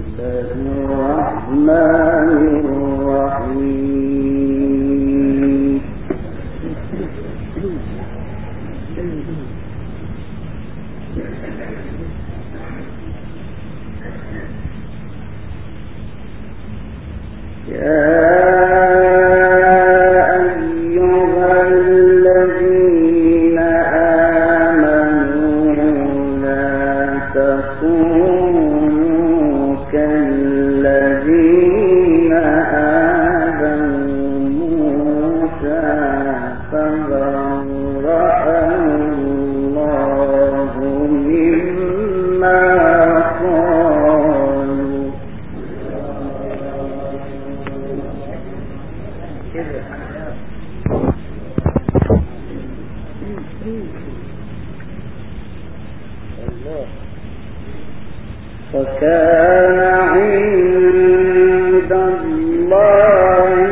وكان عند الله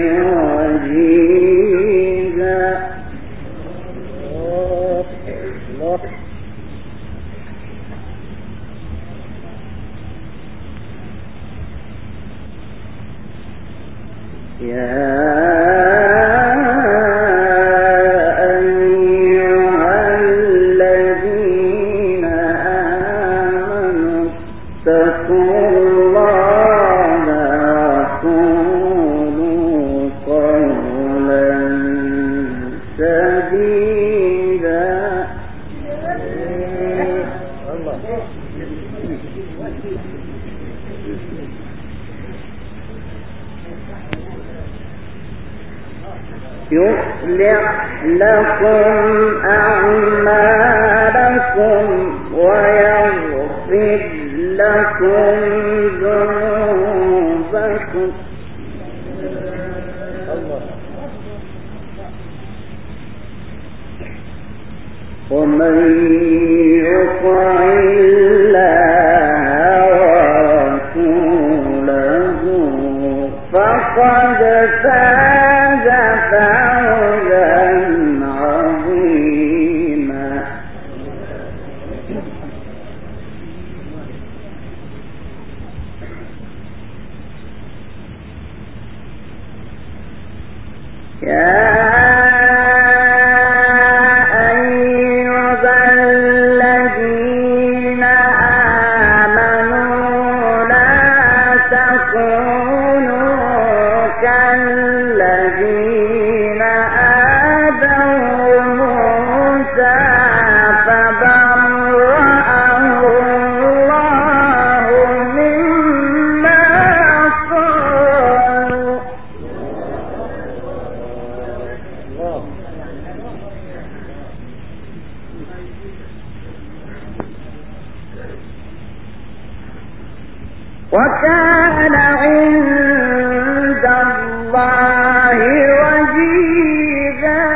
وجيها. يصلح لكم أعمالكم ويغفر لكم ذنوبكم ومن يطع الله ورسوله فقد فاز فوزا عظيما. وكان عند الله وجيها.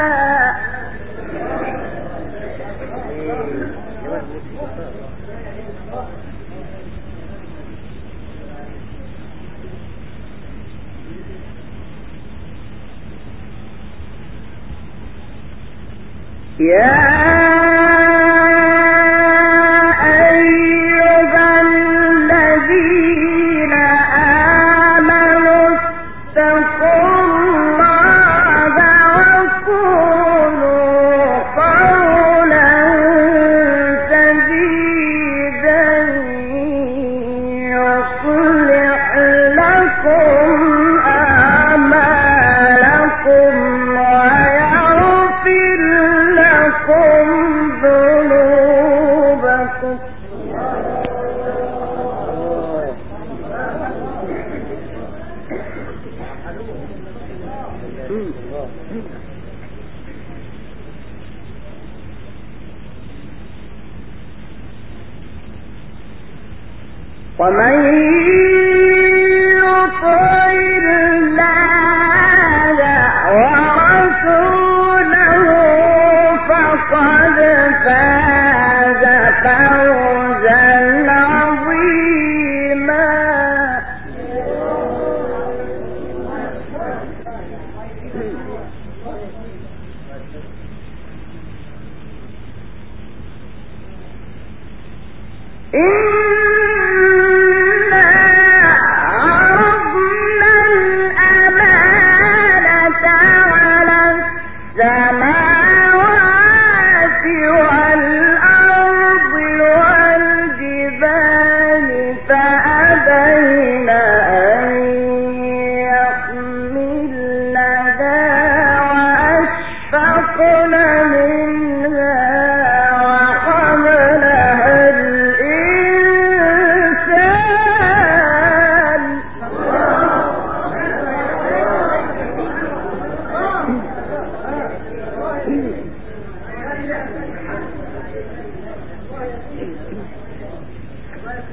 ومن يطع الله ورسوله فقد فاز فوزا عظيما. إنا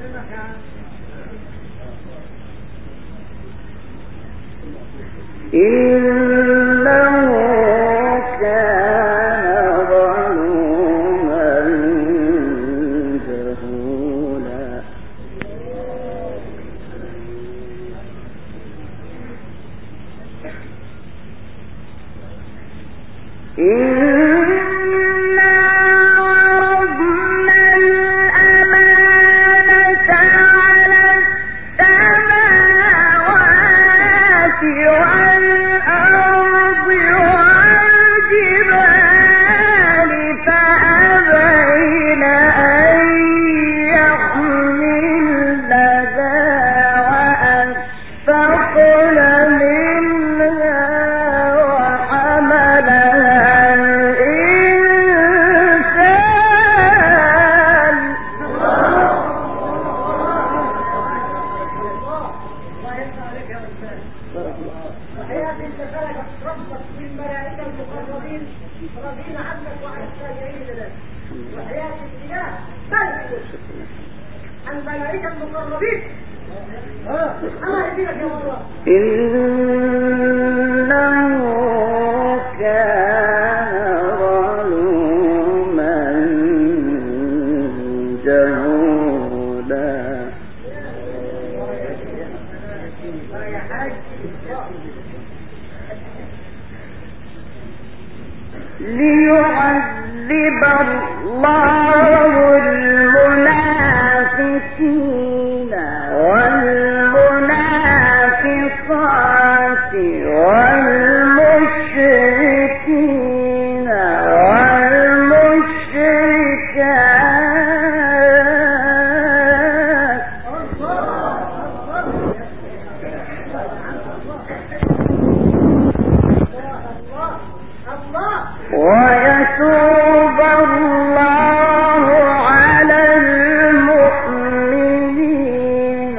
ليعذب الله المنافقين والمنافقات والمشركين والمشركات ويتوب الله على المؤمنين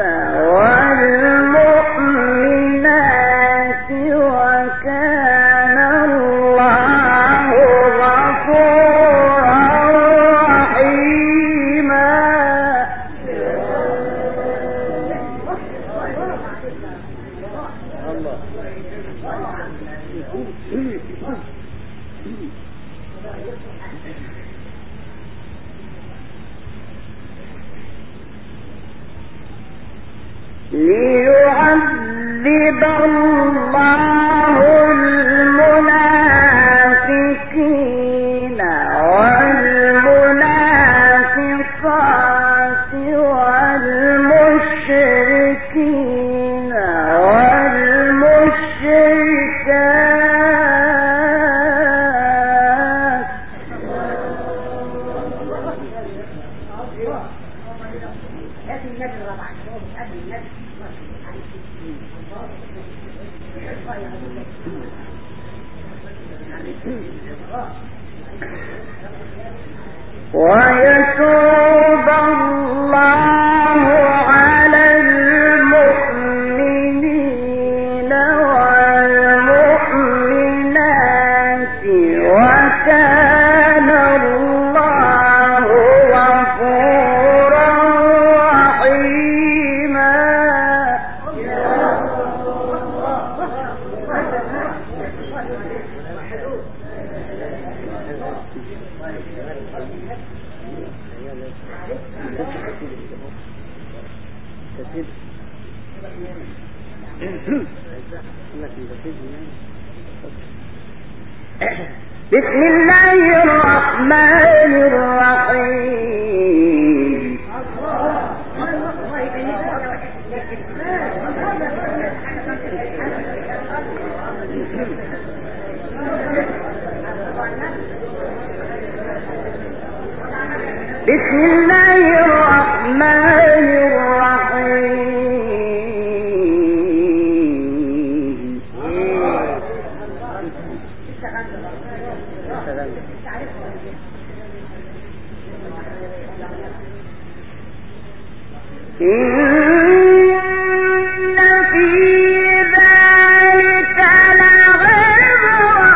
والمؤمنات وكان الله غفورا رحيما. ليعذب الله المنافقين والمنافقات والمشركين والمشركات ويتوب الله على المؤمنين والمؤمنات وكان الله غفورا رحيما. بسم الله الرحمن الرحيم. بسم الله الرحمن الرحيم. إن في ذلك لعبرة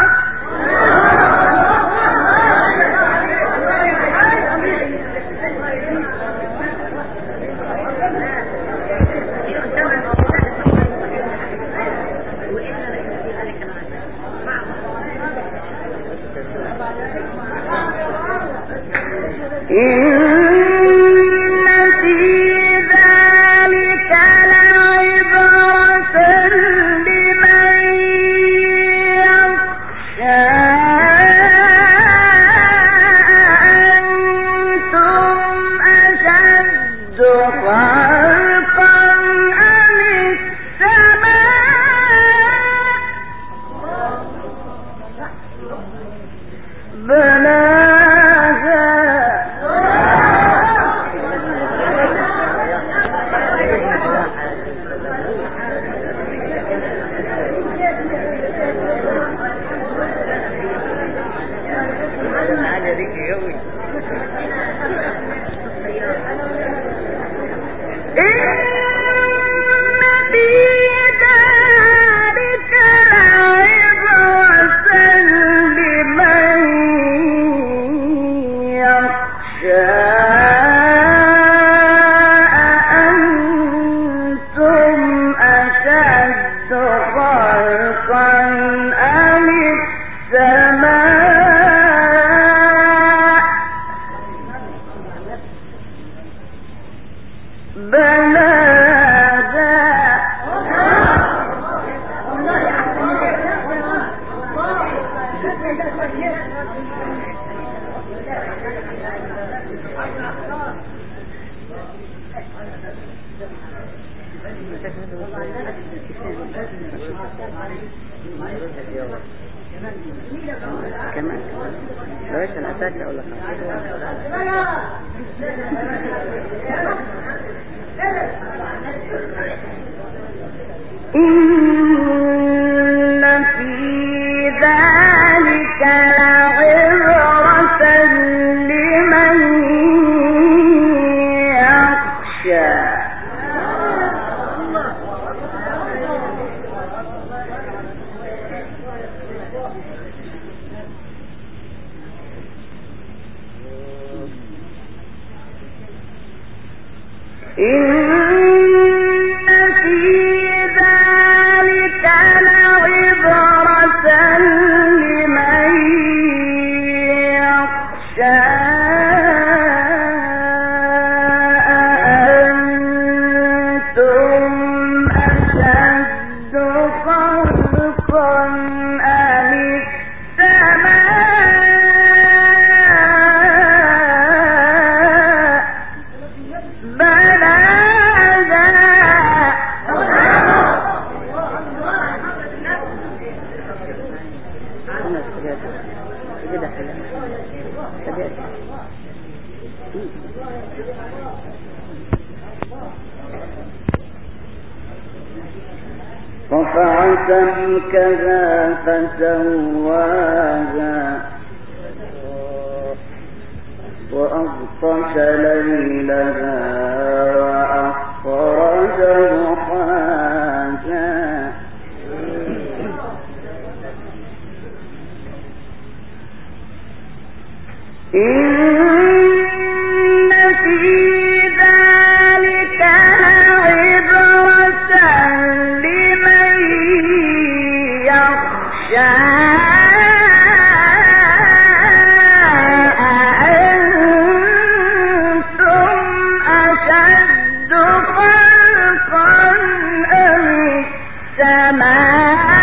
كمان ليش أنا أتاك أقول لك إن في ذلك لعبرة لمن يخشى رفع سمكها فسواها وأغطش ليلها وأخرج ضحاها إن في ذلك لعبرة لمن يخشى أأنتم أشد خلقا أم السماء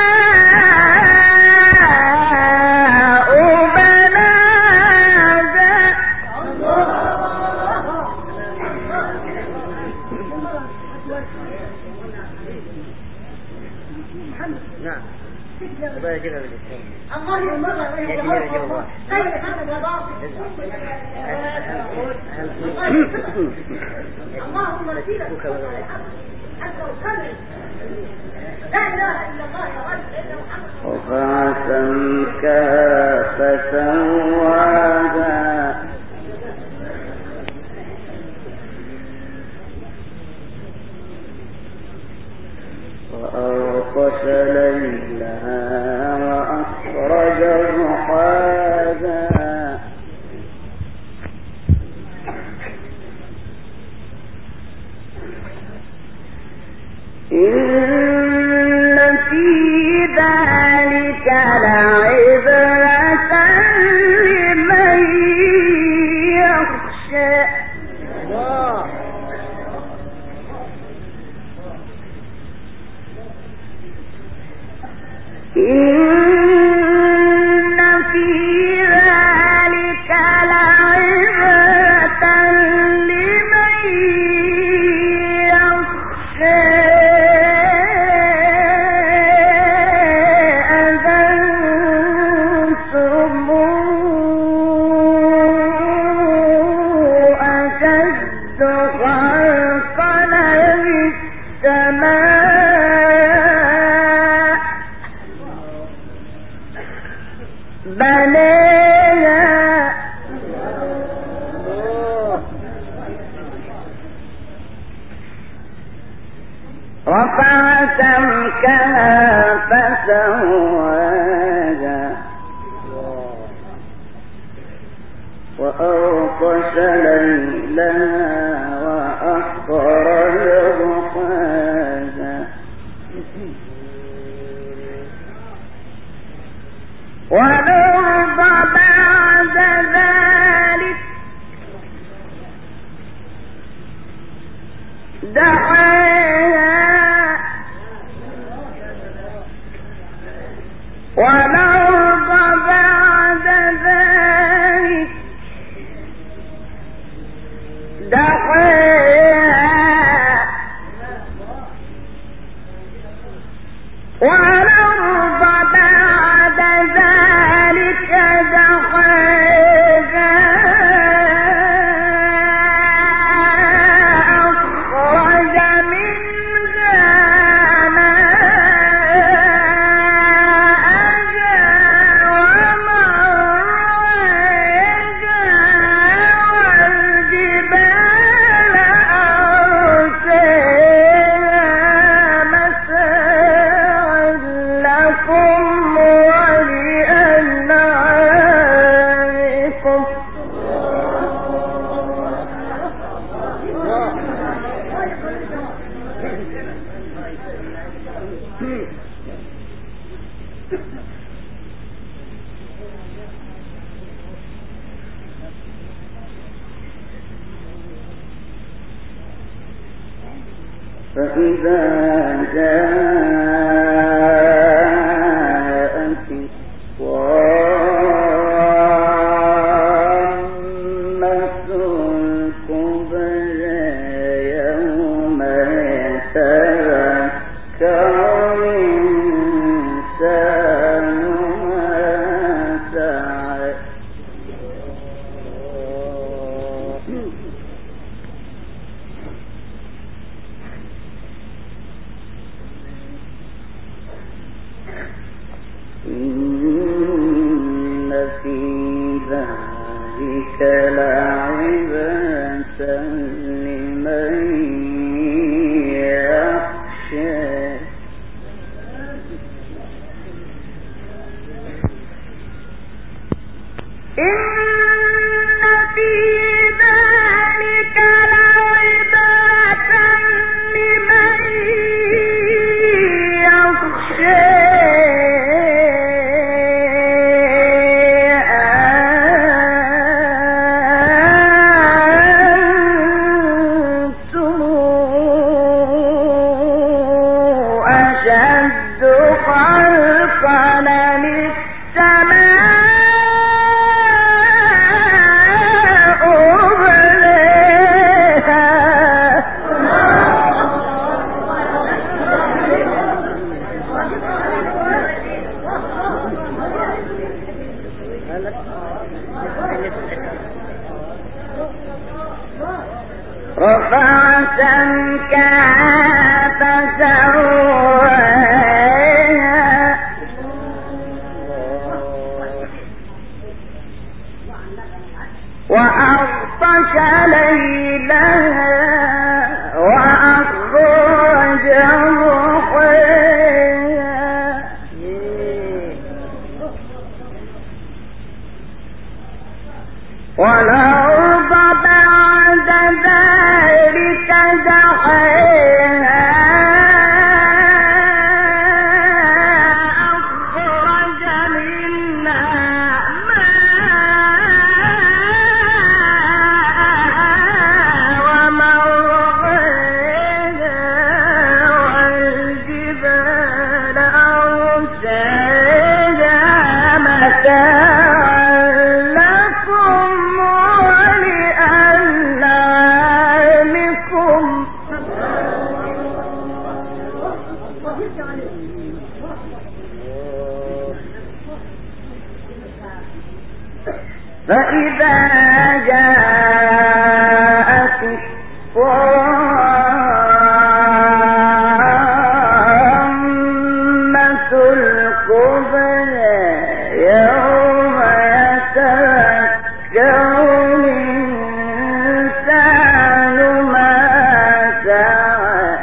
اللهم وسيلة حتى أصلي لا إله إلا الله يا رب إلا محمد رفع سمكها فسواها وأغطش ليلها وأخرج ضحاها إن في ذلك لعبرة لمن يخشى إن في ذلك لعبرة لمن يخشى أأنتم أشد خلقا أم السماء بناها رفع سمكها فسواها وأغطش ليلها وأخرج ضحاها والأرض بعد ذلك فإذا جاءت الطامة الكبرى يوم يتذكر الإنسان ما سعى إن في ذلك لعبرة لمن يخشى رفع سمكها فسواها وأغطش ليلها وأخرج ضحاها والأرض بعد ذلك دحاها أخرج منها ماءها ومرعاها والجبال أرساها متاعا لكم ولأنعامكم فإذا جاءت الطامة الكبرى يوم يتذكر الإنسان ما سعى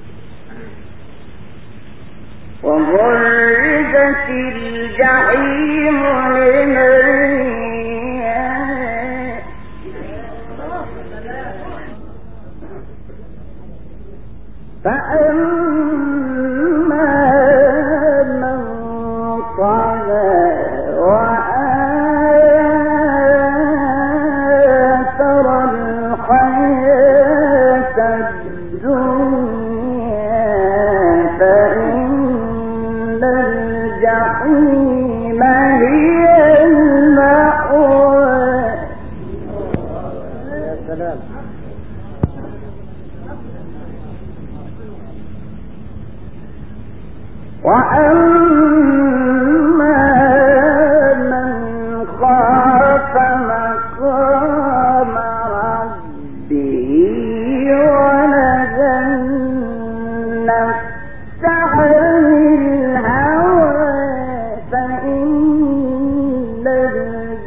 وبرزت الجحيم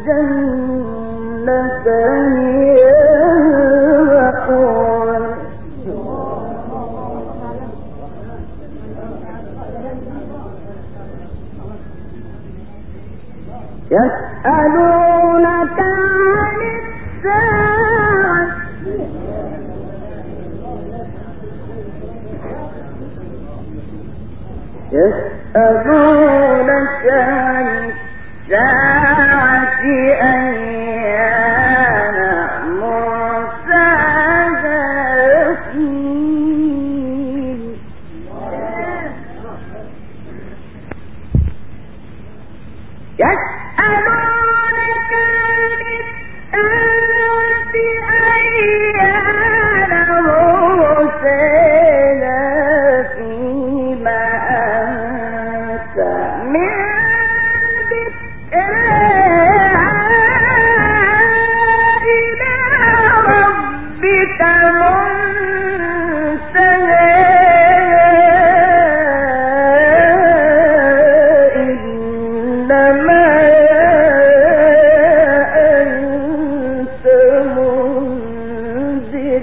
يسألونك عن الساعة يسألونك عن الساعة أيان مرساها يسألونك عن الساعة أيان مرساها فيما أنت من ذكرها إلى ربك منتهاها إنما أنت منذر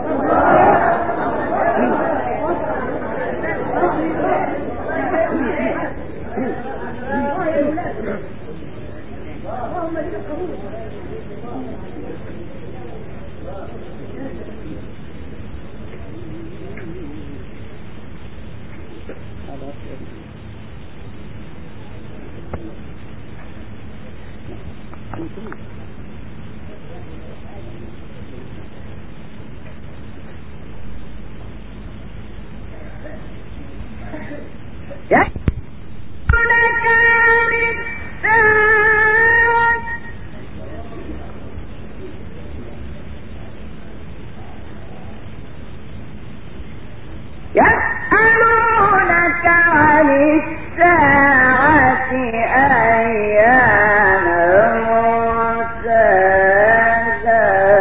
يسألونك عن الساعة يسألونك عن الساعة أيان مرساها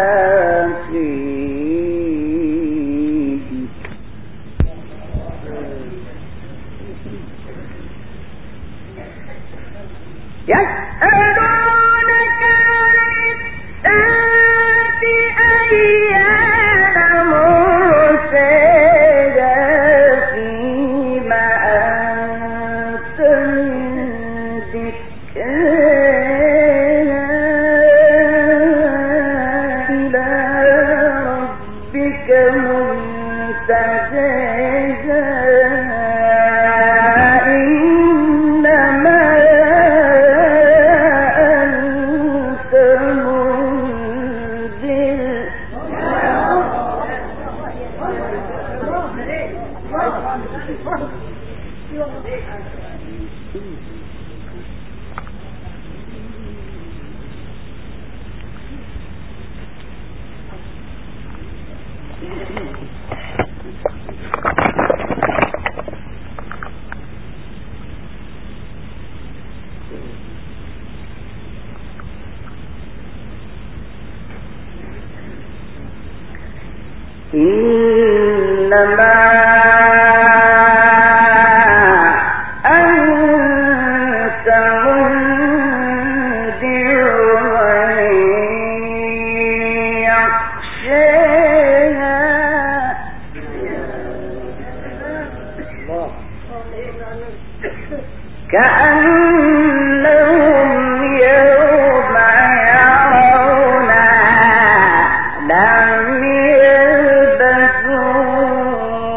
يسألونك عن الساعة أيان مرساها فيما أنت من ذكرها إلى ربك منتهاها إنما أنت منذر إنما أنت منذر من يخشاها كأنهم يوم يرونها لم يلبثوا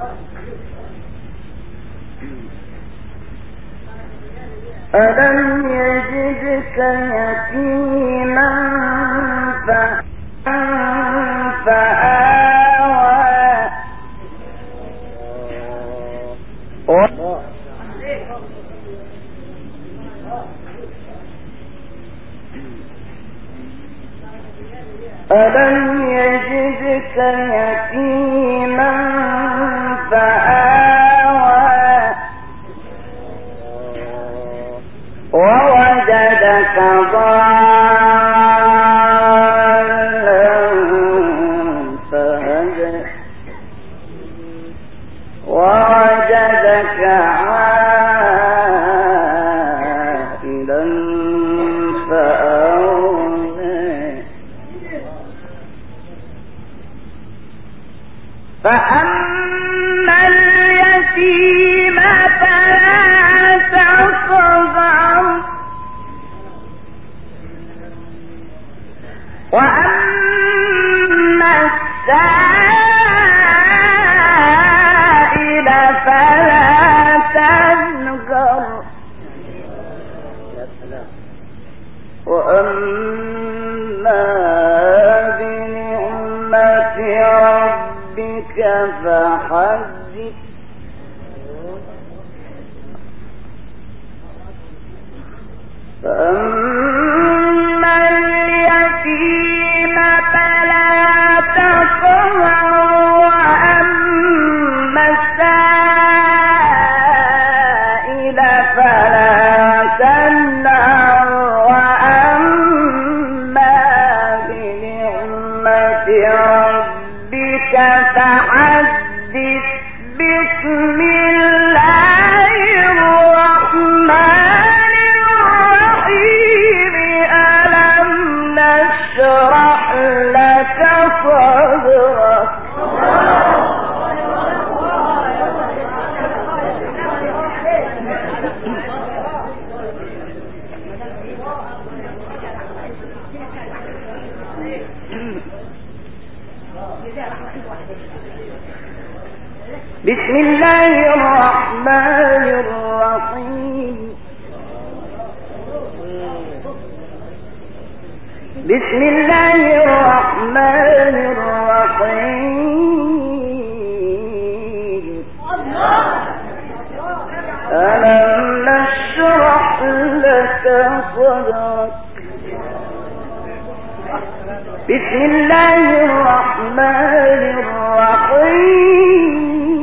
ألم يجدك يتيما فآوى ألم يجدك يتيما فآوى ووجدك ضالا فهدى ووجدك عائلا فأغنى فأما اليتيم فلا تقهر وأما السائل فلا تنهر وأما بنعمة ربك فحدث فأما اليتيم فلا تقهر وأما السائل فلا تنهر وأما بنعمة ربك فحدث بسم الله الرحمن الرحيم ألم نشرح لك صدرك بسم الله الرحمن الرحيم بسم الله الرحمن الرحيم ألم نشرح لك صدرك بسم الله الرحمن الرحيم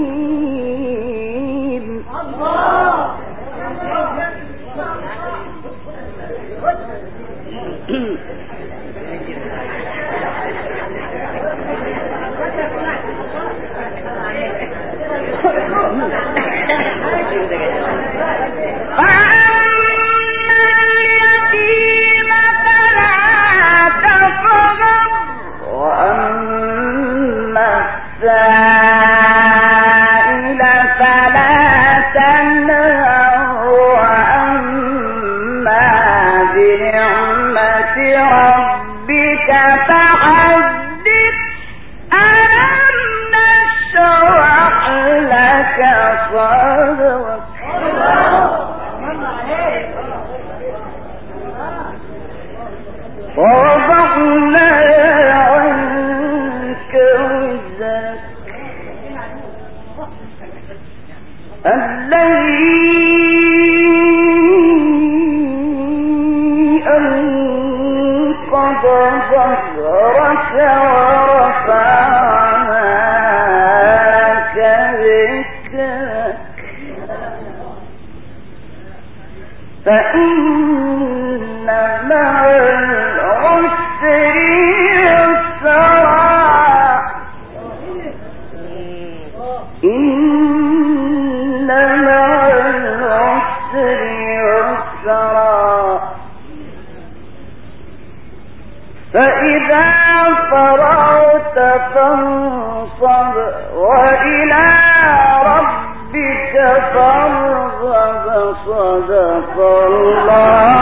ووضعنا عنك وزرك الذي أنقض ظهرك ورفعنا لك ذكرك فإن مع العسر يسرا إن مع العسر يسرا فإذا فرغت فانصب وإلى ربك فارغب صدق الله